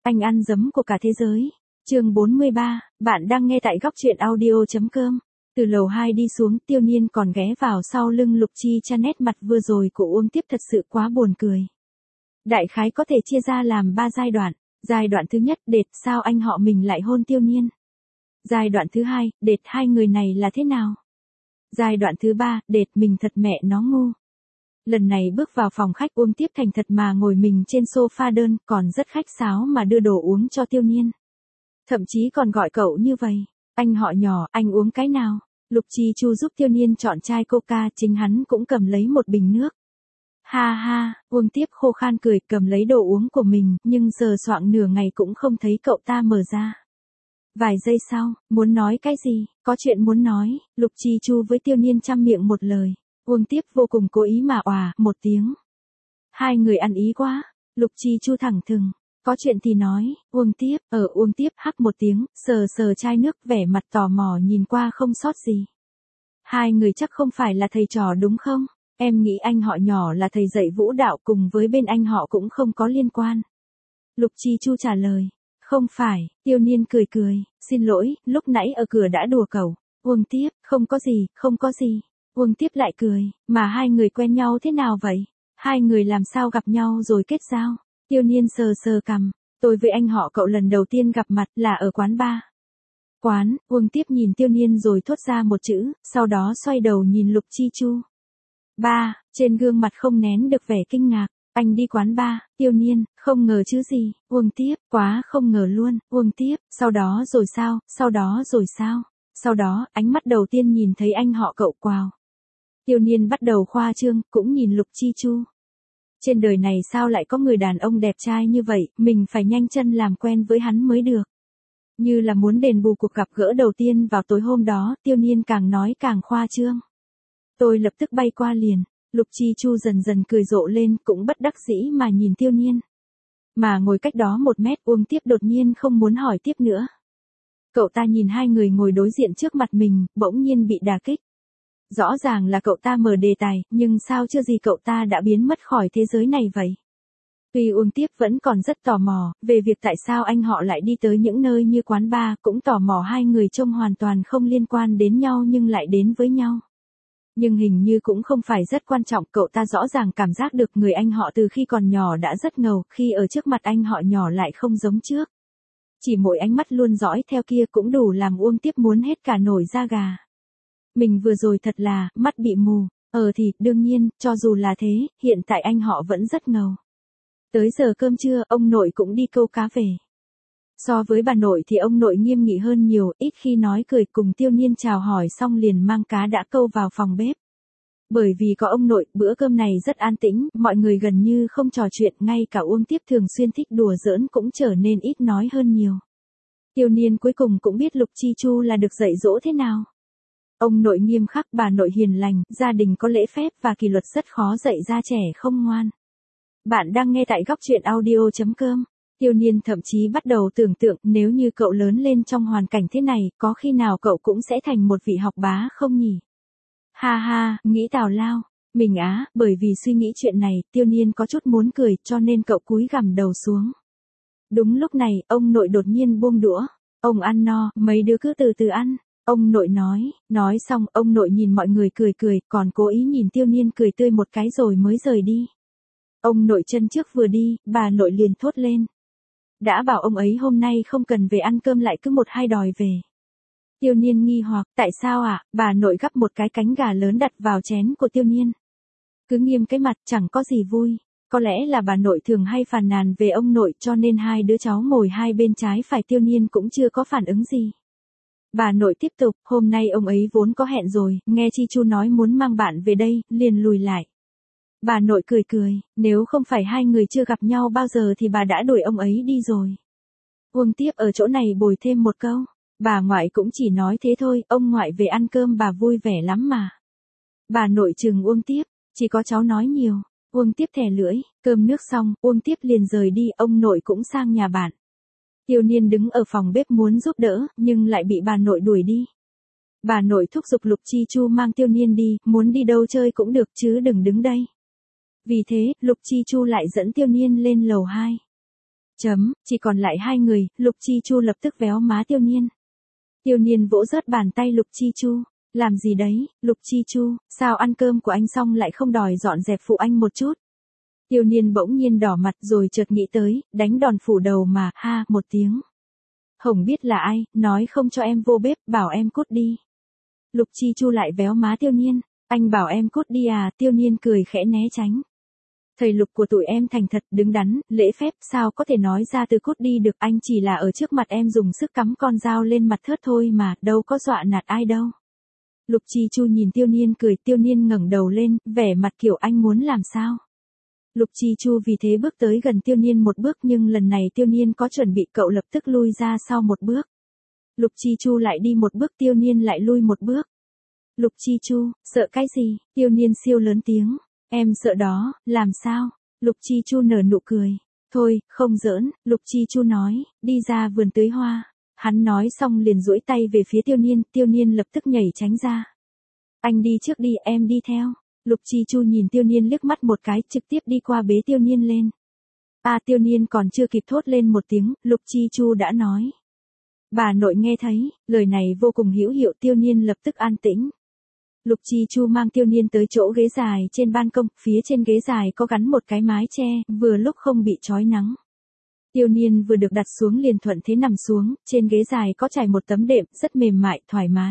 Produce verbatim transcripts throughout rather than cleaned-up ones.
Anh ăn dấm của cả thế giới. Chương bốn mươi ba, bạn đang nghe tại góc truyện audio.com. Từ lầu hai đi xuống, Tiêu Niên còn ghé vào sau lưng Lục Chi Cha, nét mặt vừa rồi của Uông Tiếp thật sự quá buồn cười. Đại khái có thể chia ra làm ba giai đoạn. Giai đoạn thứ nhất, đệt sao anh họ mình lại hôn Tiêu Niên. Giai đoạn thứ hai, đệt hai người này là thế nào. Giai đoạn thứ ba, đệt mình thật mẹ nó ngu. Lần này bước vào phòng khách, Uông Tiếp thành thật mà ngồi mình trên sofa đơn, còn rất khách sáo mà đưa đồ uống cho Tiêu Niên. Thậm chí còn gọi cậu như vậy. Anh họ nhỏ, anh uống cái nào? Lục Chi Chu giúp Tiêu Niên chọn chai coca, chính hắn cũng cầm lấy một bình nước. Ha ha, Uông Tiếp khô khan cười, cầm lấy đồ uống của mình, nhưng sờ soạng nửa ngày cũng không thấy cậu ta mở ra. Vài giây sau, muốn nói cái gì, có chuyện muốn nói, Lục Chi Chu với Tiêu Niên chăm miệng một lời. Uông Tiếp vô cùng cố ý mà òa một tiếng. Hai người ăn ý quá. Lục Chi Chu thẳng thừng. Có chuyện thì nói. Uông Tiếp, ở Uông Tiếp hắc một tiếng, sờ sờ chai nước, vẻ mặt tò mò nhìn qua không sót gì. Hai người chắc không phải là thầy trò đúng không? Em nghĩ anh họ nhỏ là thầy dạy vũ đạo, cùng với bên anh họ cũng không có liên quan. Lục Chi Chu trả lời. Không phải. Tiêu Niên cười cười. Xin lỗi, lúc nãy ở cửa đã đùa cậu. Uông Tiếp, không có gì, không có gì. Uông Tiếp lại cười, mà hai người quen nhau thế nào vậy? Hai người làm sao gặp nhau rồi kết giao? Tiêu Niên sờ sờ cằm, tôi với anh họ cậu lần đầu tiên gặp mặt là ở quán bar. Quán, Uông Tiếp nhìn Tiêu Niên rồi thốt ra một chữ, sau đó xoay đầu nhìn Lục Chi Chu. Ba, trên gương mặt không nén được vẻ kinh ngạc, anh đi quán bar. Tiêu Niên, không ngờ chứ gì. Uông Tiếp, quá không ngờ luôn. Uông Tiếp, sau đó rồi sao, sau đó rồi sao? Sau đó, ánh mắt đầu tiên nhìn thấy anh họ cậu quào. Tiêu Niên bắt đầu khoa trương, cũng nhìn Lục Chi Chu. Trên đời này sao lại có người đàn ông đẹp trai như vậy, mình phải nhanh chân làm quen với hắn mới được. Như là muốn đền bù cuộc gặp gỡ đầu tiên vào tối hôm đó, Tiêu Niên càng nói càng khoa trương. Tôi lập tức bay qua liền. Lục Chi Chu dần dần cười rộ lên, cũng bất đắc dĩ mà nhìn Tiêu Niên. Mà ngồi cách đó một mét, Uông Tiếp đột nhiên không muốn hỏi tiếp nữa. Cậu ta nhìn hai người ngồi đối diện trước mặt mình, bỗng nhiên bị đả kích. Rõ ràng là cậu ta mở đề tài, nhưng sao chưa gì cậu ta đã biến mất khỏi thế giới này vậy? Tuy Uông Tiếp vẫn còn rất tò mò, về việc tại sao anh họ lại đi tới những nơi như quán bar, cũng tò mò hai người trông hoàn toàn không liên quan đến nhau nhưng lại đến với nhau. Nhưng hình như cũng không phải rất quan trọng, cậu ta rõ ràng cảm giác được người anh họ từ khi còn nhỏ đã rất ngầu, khi ở trước mặt anh họ nhỏ lại không giống trước. Chỉ mỗi ánh mắt luôn dõi theo kia cũng đủ làm Uông Tiếp muốn hết cả nổi da gà. Mình vừa rồi thật là, mắt bị mù. Ờ thì, đương nhiên, cho dù là thế, hiện tại anh họ vẫn rất ngầu. Tới giờ cơm trưa, ông nội cũng đi câu cá về. So với bà nội thì ông nội nghiêm nghị hơn nhiều, ít khi nói cười, cùng Tiêu Niên chào hỏi xong liền mang cá đã câu vào phòng bếp. Bởi vì có ông nội, bữa cơm này rất an tĩnh, mọi người gần như không trò chuyện, ngay cả Uông Tiếp thường xuyên thích đùa giỡn cũng trở nên ít nói hơn nhiều. Tiêu Niên cuối cùng cũng biết Lục Chi Chu là được dạy dỗ thế nào. Ông nội nghiêm khắc, bà nội hiền lành, gia đình có lễ phép và kỷ luật, rất khó dạy ra trẻ không ngoan. Bạn đang nghe tại góc truyện audio.com. Tiêu Niên thậm chí bắt đầu tưởng tượng, nếu như cậu lớn lên trong hoàn cảnh thế này, có khi nào cậu cũng sẽ thành một vị học bá không nhỉ? Ha ha, nghĩ tào lao. Mình á, bởi vì suy nghĩ chuyện này, Tiêu Niên có chút muốn cười, cho nên cậu cúi gằm đầu xuống. Đúng lúc này, ông nội đột nhiên buông đũa. Ông ăn no, mấy đứa cứ từ từ ăn. Ông nội nói, nói xong, ông nội nhìn mọi người cười cười, còn cố ý nhìn Tiêu Niên cười tươi một cái rồi mới rời đi. Ông nội chân trước vừa đi, bà nội liền thốt lên. Đã bảo ông ấy hôm nay không cần về ăn cơm lại cứ một hai đòi về. Tiêu Niên nghi hoặc, tại sao ạ? À? Bà nội gắp một cái cánh gà lớn đặt vào chén của Tiêu Niên. Cứ nghiêm cái mặt, chẳng có gì vui. Có lẽ là bà nội thường hay phàn nàn về ông nội, cho nên hai đứa cháu ngồi hai bên trái phải, Tiêu Niên cũng chưa có phản ứng gì. Bà nội tiếp tục, hôm nay ông ấy vốn có hẹn rồi, nghe Chi Chu nói muốn mang bạn về đây, liền lùi lại. Bà nội cười cười, nếu không phải hai người chưa gặp nhau bao giờ thì bà đã đuổi ông ấy đi rồi. Uông Tiếp ở chỗ này bồi thêm một câu, bà ngoại cũng chỉ nói thế thôi, ông ngoại về ăn cơm bà vui vẻ lắm mà. Bà nội trừng Uông Tiếp, chỉ có cháu nói nhiều. Uông Tiếp thè lưỡi, cơm nước xong, Uông Tiếp liền rời đi, ông nội cũng sang nhà bạn. Tiêu Niên đứng ở phòng bếp muốn giúp đỡ, nhưng lại bị bà nội đuổi đi. Bà nội thúc giục Lục Chi Chu mang Tiêu Niên đi, muốn đi đâu chơi cũng được chứ đừng đứng đây. Vì thế, Lục Chi Chu lại dẫn Tiêu Niên lên lầu hai. Chấm, chỉ còn lại hai người, Lục Chi Chu lập tức véo má Tiêu Niên. Tiêu Niên vỗ rớt bàn tay Lục Chi Chu. Làm gì đấy, Lục Chi Chu, sao ăn cơm của anh xong lại không đòi dọn dẹp phụ anh một chút? Tiêu Niên bỗng nhiên đỏ mặt rồi chợt nghĩ tới, đánh đòn phủ đầu mà, ha, một tiếng. Hồng biết là ai, nói không cho em vô bếp, bảo em cút đi. Lục Chi Chu lại véo má Tiêu Niên, anh bảo em cút đi à, Tiêu Niên cười khẽ né tránh. Thầy Lục của tụi em thành thật, đứng đắn, lễ phép, sao có thể nói ra từ cút đi được, anh chỉ là ở trước mặt em dùng sức cắm con dao lên mặt thớt thôi mà, đâu có dọa nạt ai đâu. Lục Chi Chu nhìn Tiêu Niên cười, Tiêu Niên ngẩng đầu lên, vẻ mặt kiểu anh muốn làm sao. Lục Chi Chu vì thế bước tới gần Tiêu Niên một bước, nhưng lần này Tiêu Niên có chuẩn bị, cậu lập tức lui ra sau một bước. Lục Chi Chu lại đi một bước, Tiêu Niên lại lui một bước. Lục Chi Chu, sợ cái gì? Tiêu Niên siêu lớn tiếng. Em sợ đó, làm sao? Lục Chi Chu nở nụ cười. Thôi, không giỡn, Lục Chi Chu nói, đi ra vườn tưới hoa. Hắn nói xong liền duỗi tay về phía Tiêu Niên, Tiêu Niên lập tức nhảy tránh ra. Anh đi trước đi, em đi theo. Lục Chi Chu nhìn Tiêu Niên liếc mắt một cái, trực tiếp đi qua bế Tiêu Niên lên. À, Tiêu Niên còn chưa kịp thốt lên một tiếng, Lục Chi Chu đã nói. Bà nội nghe thấy, lời này vô cùng hữu hiệu, Tiêu Niên lập tức an tĩnh. Lục Chi Chu mang Tiêu Niên tới chỗ ghế dài trên ban công, phía trên ghế dài có gắn một cái mái che, vừa lúc không bị chói nắng. Tiêu Niên vừa được đặt xuống liền thuận thế nằm xuống, trên ghế dài có trải một tấm đệm, rất mềm mại, thoải mái.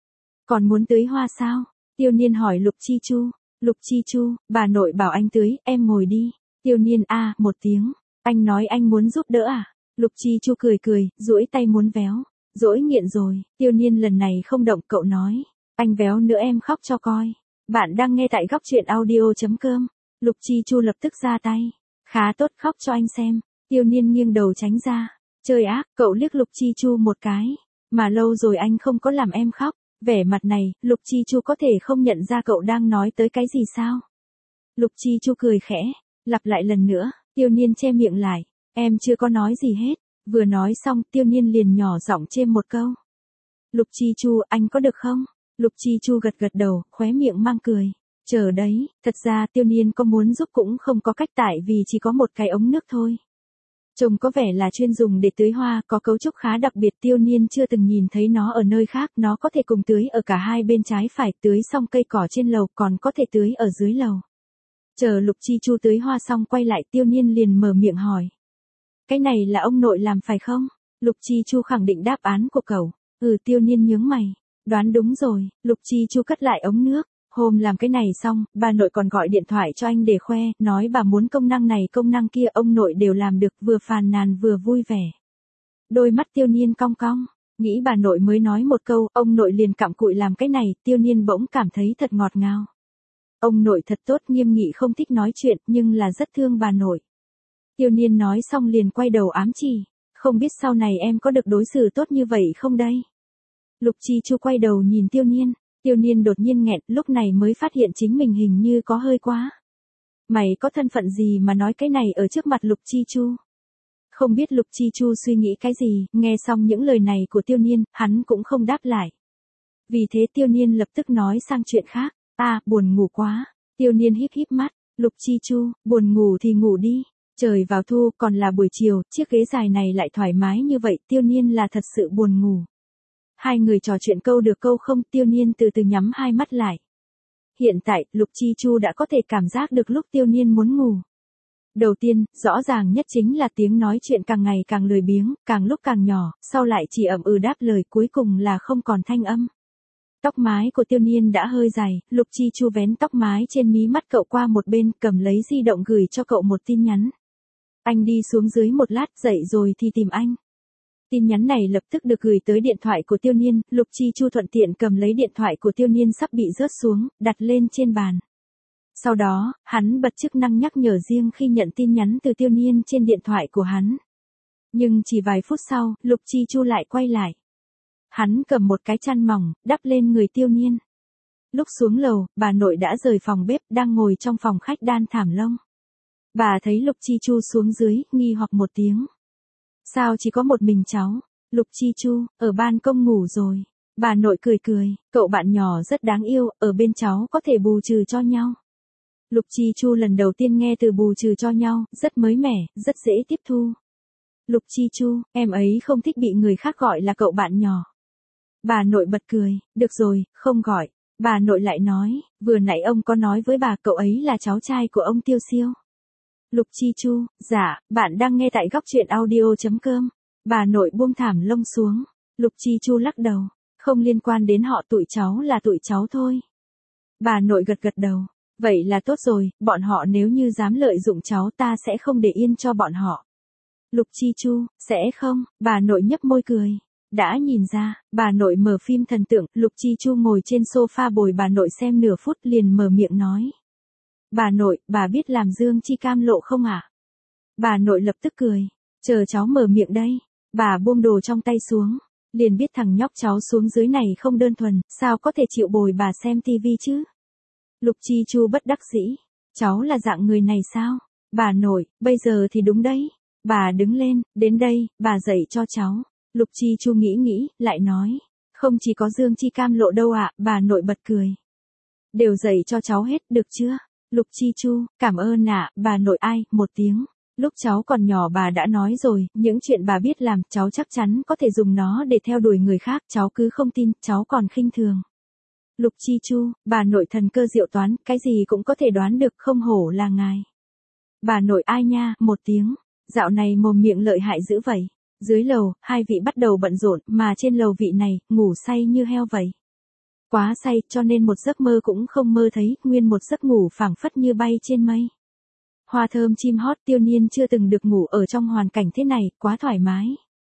Còn muốn tưới hoa sao? Tiêu Niên hỏi Lục Chi Chu. Lục Chi Chu, bà nội bảo anh tưới, em ngồi đi. Tiêu Niên a à, một tiếng. Anh nói anh muốn giúp đỡ à? Lục Chi Chu cười cười, duỗi tay muốn véo. Dỗi nghiện rồi, Tiêu Niên lần này không động, cậu nói. Anh véo nữa em khóc cho coi. Bạn đang nghe tại góc truyện audio chấm com. Lục Chi Chu lập tức ra tay. Khá tốt, khóc cho anh xem. Tiêu Niên nghiêng đầu tránh ra. Chơi ác, cậu liếc Lục Chi Chu một cái. Mà lâu rồi anh không có làm em khóc. Vẻ mặt này, Lục Chi Chu có thể không nhận ra cậu đang nói tới cái gì sao? Lục Chi Chu cười khẽ, lặp lại lần nữa, Tiêu Niên che miệng lại. Em chưa có nói gì hết. Vừa nói xong, Tiêu Niên liền nhỏ giọng chêm một câu. Lục Chi Chu, anh có được không? Lục Chi Chu gật gật đầu, khóe miệng mang cười. Chờ đấy, thật ra Tiêu Niên có muốn giúp cũng không có cách, tại vì chỉ có một cái ống nước thôi. Trông có vẻ là chuyên dùng để tưới hoa, có cấu trúc khá đặc biệt, Tiêu Niên chưa từng nhìn thấy nó ở nơi khác, nó có thể cùng tưới ở cả hai bên trái phải, tưới xong cây cỏ trên lầu, còn có thể tưới ở dưới lầu. Chờ Lục Chi Chu tưới hoa xong quay lại, Tiêu Niên liền mở miệng hỏi. Cái này là ông nội làm phải không? Lục Chi Chu khẳng định đáp án của cậu. Ừ, Tiêu Niên nhướng mày. Đoán đúng rồi, Lục Chi Chu cất lại ống nước. Hôm làm cái này xong, bà nội còn gọi điện thoại cho anh để khoe, nói bà muốn công năng này công năng kia, ông nội đều làm được, vừa phàn nàn vừa vui vẻ. Đôi mắt Tiêu Niên cong cong, nghĩ bà nội mới nói một câu, ông nội liền cặm cụi làm cái này, Tiêu Niên bỗng cảm thấy thật ngọt ngào. Ông nội thật tốt, nghiêm nghị không thích nói chuyện, nhưng là rất thương bà nội. Tiêu Niên nói xong liền quay đầu ám chỉ, không biết sau này em có được đối xử tốt như vậy không đây? Lục Chi Chu quay đầu nhìn Tiêu Niên. Tiêu Niên đột nhiên nghẹn, lúc này mới phát hiện chính mình hình như có hơi quá. Mày có thân phận gì mà nói cái này ở trước mặt Lục Chi Chu? Không biết Lục Chi Chu suy nghĩ cái gì, nghe xong những lời này của Tiêu Niên, hắn cũng không đáp lại. Vì thế Tiêu Niên lập tức nói sang chuyện khác. À, buồn ngủ quá. Tiêu Niên híp híp mắt. Lục Chi Chu, buồn ngủ thì ngủ đi. Trời vào thu, còn là buổi chiều, chiếc ghế dài này lại thoải mái như vậy, Tiêu Niên là thật sự buồn ngủ. Hai người trò chuyện câu được câu không, Tiêu Niên từ từ nhắm hai mắt lại. Hiện tại, Lục Chi Chu đã có thể cảm giác được lúc Tiêu Niên muốn ngủ. Đầu tiên, rõ ràng nhất chính là tiếng nói chuyện càng ngày càng lười biếng, càng lúc càng nhỏ, sau lại chỉ ậm ừ đáp lời, cuối cùng là không còn thanh âm. Tóc mái của Tiêu Niên đã hơi dài, Lục Chi Chu vén tóc mái trên mí mắt cậu qua một bên, cầm lấy di động gửi cho cậu một tin nhắn. Anh đi xuống dưới một lát, dậy rồi thì tìm anh. Tin nhắn này lập tức được gửi tới điện thoại của Tiêu Niên, Lục Chi Chu thuận tiện cầm lấy điện thoại của Tiêu Niên sắp bị rớt xuống, đặt lên trên bàn. Sau đó, hắn bật chức năng nhắc nhở riêng khi nhận tin nhắn từ Tiêu Niên trên điện thoại của hắn. Nhưng chỉ vài phút sau, Lục Chi Chu lại quay lại. Hắn cầm một cái chăn mỏng, đắp lên người Tiêu Niên. Lúc xuống lầu, bà nội đã rời phòng bếp, đang ngồi trong phòng khách đan thảm lông. Bà thấy Lục Chi Chu xuống dưới, nghi hoặc một tiếng. Sao chỉ có một mình cháu? Lục Chi Chu, ở ban công ngủ rồi. Bà nội cười cười, cậu bạn nhỏ rất đáng yêu, ở bên cháu có thể bù trừ cho nhau. Lục Chi Chu lần đầu tiên nghe từ bù trừ cho nhau, rất mới mẻ, rất dễ tiếp thu. Lục Chi Chu, em ấy không thích bị người khác gọi là cậu bạn nhỏ. Bà nội bật cười, được rồi, không gọi. Bà nội lại nói, vừa nãy ông có nói với bà cậu ấy là cháu trai của ông Tiêu Siêu. Lục Chi Chu, dạ, bạn đang nghe tại góc truyện audio.com. Bà nội buông thảm lông xuống. Lục Chi Chu lắc đầu, không liên quan đến họ, tụi cháu là tụi cháu thôi. Bà nội gật gật đầu, vậy là tốt rồi, bọn họ nếu như dám lợi dụng cháu ta sẽ không để yên cho bọn họ. Lục Chi Chu, sẽ không, bà nội nhấp môi cười. Đã nhìn ra, bà nội mở phim thần tượng, Lục Chi Chu ngồi trên sofa bồi bà nội xem nửa phút liền mở miệng nói. Bà nội, bà biết làm dương chi cam lộ không ạ? À? Bà nội lập tức cười, chờ cháu mở miệng đây. Bà buông đồ trong tay xuống, liền biết thằng nhóc cháu xuống dưới này không đơn thuần, sao có thể chịu bồi bà xem tivi chứ? Lục Chi Chu bất đắc dĩ, cháu là dạng người này sao? Bà nội, bây giờ thì đúng đấy. Bà đứng lên, đến đây, bà dạy cho cháu. Lục Chi Chu nghĩ nghĩ, lại nói, không chỉ có dương chi cam lộ đâu ạ, à, bà nội bật cười. Đều dạy cho cháu hết, được chưa? Lục Chi Chu, cảm ơn ạ, à, bà nội ai, một tiếng. Lúc cháu còn nhỏ bà đã nói rồi, những chuyện bà biết làm, cháu chắc chắn có thể dùng nó để theo đuổi người khác, cháu cứ không tin, cháu còn khinh thường. Lục Chi Chu, bà nội thần cơ diệu toán, cái gì cũng có thể đoán được, không hổ là ngài. Bà nội ai nha, một tiếng, dạo này mồm miệng lợi hại dữ vậy. Dưới lầu, hai vị bắt đầu bận rộn, mà trên lầu vị này, ngủ say như heo vậy. Quá say, cho nên một giấc mơ cũng không mơ thấy, nguyên một giấc ngủ phảng phất như bay trên mây. Hoa thơm chim hót, Tiêu Niên chưa từng được ngủ ở trong hoàn cảnh thế này, quá thoải mái.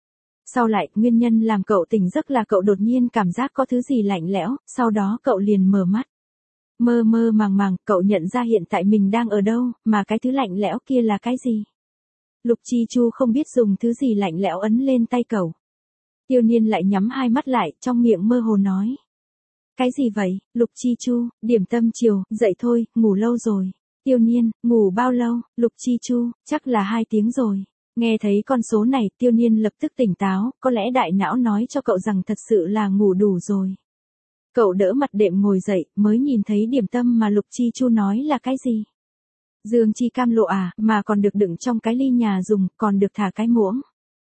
Sau lại, nguyên nhân làm cậu tỉnh giấc là cậu đột nhiên cảm giác có thứ gì lạnh lẽo, sau đó cậu liền mở mắt. Mơ mơ màng màng, cậu nhận ra hiện tại mình đang ở đâu, mà cái thứ lạnh lẽo kia là cái gì? Lục Chi Chu không biết dùng thứ gì lạnh lẽo ấn lên tay cậu. Tiêu Niên lại nhắm hai mắt lại, trong miệng mơ hồ nói. Cái gì vậy, Lục Chi Chu, điểm tâm chiều, dậy thôi, ngủ lâu rồi. Tiêu Niên, ngủ bao lâu, Lục Chi Chu, chắc là hai tiếng rồi. Nghe thấy con số này, Tiêu Niên lập tức tỉnh táo, có lẽ đại não nói cho cậu rằng thật sự là ngủ đủ rồi. Cậu đỡ mặt đệm ngồi dậy, mới nhìn thấy điểm tâm mà Lục Chi Chu nói là cái gì. Dương chi cam lộ à, mà còn được đựng trong cái ly nhà dùng, còn được thả cái muỗng.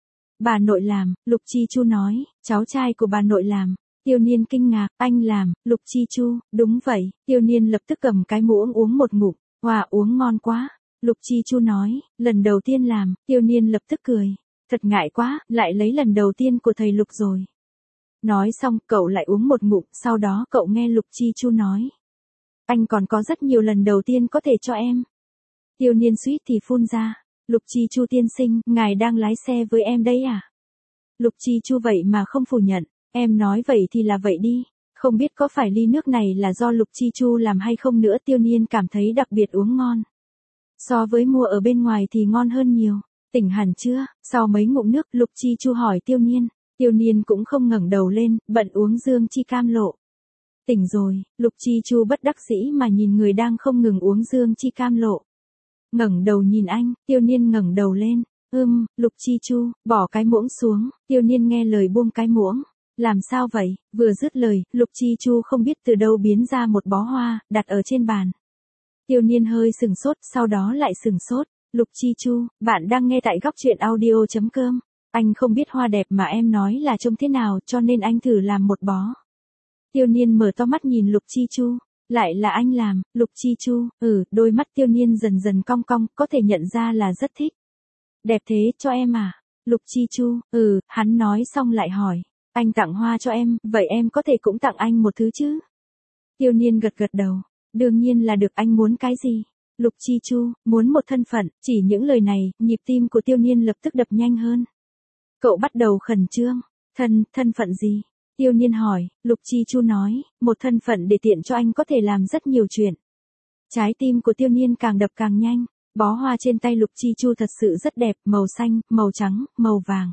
Bà nội làm, Lục Chi Chu nói, cháu trai của bà nội làm. Tiêu Niên kinh ngạc, anh làm, Lục Chi Chu, đúng vậy. Tiêu Niên lập tức cầm cái muỗng uống một ngụm, wow, uống ngon quá. Lục Chi Chu nói, lần đầu tiên làm, Tiêu Niên lập tức cười. Thật ngại quá, lại lấy lần đầu tiên của thầy Lục rồi. Nói xong, cậu lại uống một ngụm, sau đó cậu nghe Lục Chi Chu nói. Anh còn có rất nhiều lần đầu tiên có thể cho em. Tiêu Niên suýt thì phun ra. Lục Chi Chu tiên sinh, ngài đang lái xe với em đấy à? Lục Chi Chu vậy mà không phủ nhận. Em nói vậy thì là vậy đi. Không biết có phải ly nước này là do Lục Chi Chu làm hay không nữa, Tiêu Niên cảm thấy đặc biệt uống ngon. So với mua ở bên ngoài thì ngon hơn nhiều. Tỉnh hẳn chưa? Sau mấy ngụm nước, Lục Chi Chu hỏi Tiêu Niên. Tiêu Niên cũng không ngẩng đầu lên, bận uống dương chi cam lộ. Tỉnh rồi, Lục Chi Chu bất đắc dĩ mà nhìn người đang không ngừng uống dương chi cam lộ. Ngẩng đầu nhìn anh, Tiêu Niên ngẩng đầu lên. Ưm, Lục Chi Chu, bỏ cái muỗng xuống. Tiêu Niên nghe lời buông cái muỗng. Làm sao vậy? Vừa dứt lời, Lục Chi Chu không biết từ đâu biến ra một bó hoa, đặt ở trên bàn. Tiêu Niên hơi sừng sốt, sau đó lại sừng sốt. Lục Chi Chu, bạn đang nghe tại góc truyện audio.com. Anh không biết hoa đẹp mà em nói là trông thế nào, cho nên anh thử làm một bó. Tiêu Niên mở to mắt nhìn Lục Chi Chu. Lại là anh làm, Lục Chi Chu, ừ, đôi mắt Tiêu Niên dần dần cong cong, có thể nhận ra là rất thích. Đẹp thế, cho em à? Lục Chi Chu, ừ, hắn nói xong lại hỏi. Anh tặng hoa cho em, vậy em có thể cũng tặng anh một thứ chứ? Tiêu Niên gật gật đầu. Đương nhiên là được, anh muốn cái gì? Lục Chi Chu, muốn một thân phận, chỉ những lời này, nhịp tim của Tiêu Niên lập tức đập nhanh hơn. Cậu bắt đầu khẩn trương. Thân, thân phận gì? Tiêu Niên hỏi, Lục Chi Chu nói, một thân phận để tiện cho anh có thể làm rất nhiều chuyện. Trái tim của Tiêu Niên càng đập càng nhanh. Bó hoa trên tay Lục Chi Chu thật sự rất đẹp, màu xanh, màu trắng, màu vàng.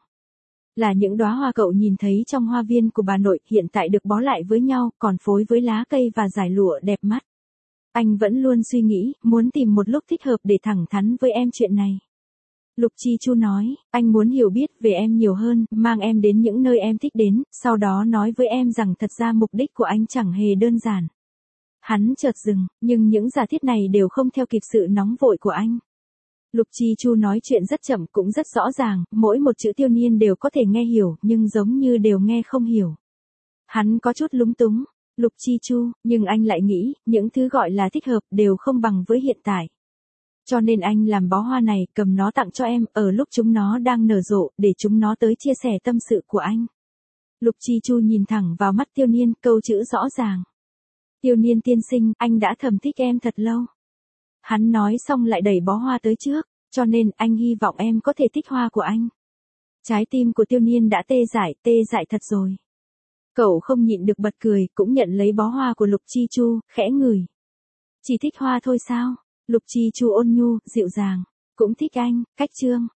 Là những đóa hoa cậu nhìn thấy trong hoa viên của bà nội, hiện tại được bó lại với nhau, còn phối với lá cây và dải lụa đẹp mắt. Anh vẫn luôn suy nghĩ, muốn tìm một lúc thích hợp để thẳng thắn với em chuyện này. Lục Chi Chu nói, anh muốn hiểu biết về em nhiều hơn, mang em đến những nơi em thích đến, sau đó nói với em rằng thật ra mục đích của anh chẳng hề đơn giản. Hắn chợt dừng, nhưng những giả thiết này đều không theo kịp sự nóng vội của anh. Lục Chi Chu nói chuyện rất chậm cũng rất rõ ràng, mỗi một chữ Tiêu Niên đều có thể nghe hiểu, nhưng giống như đều nghe không hiểu. Hắn có chút lúng túng, Lục Chi Chu, nhưng anh lại nghĩ, những thứ gọi là thích hợp đều không bằng với hiện tại. Cho nên anh làm bó hoa này, cầm nó tặng cho em, ở lúc chúng nó đang nở rộ, để chúng nó tới chia sẻ tâm sự của anh. Lục Chi Chu nhìn thẳng vào mắt Tiêu Niên, câu chữ rõ ràng. Tiêu Niên tiên sinh, anh đã thầm thích em thật lâu. Hắn nói xong lại đẩy bó hoa tới trước, cho nên anh hy vọng em có thể thích hoa của anh. Trái tim của Tiêu Niên đã tê dại, tê dại thật rồi. Cậu không nhịn được bật cười, cũng nhận lấy bó hoa của Lục Chi Chu, khẽ ngửi. Chỉ thích hoa thôi sao? Lục Chi Chu ôn nhu, dịu dàng. Cũng thích anh, Cách Trương.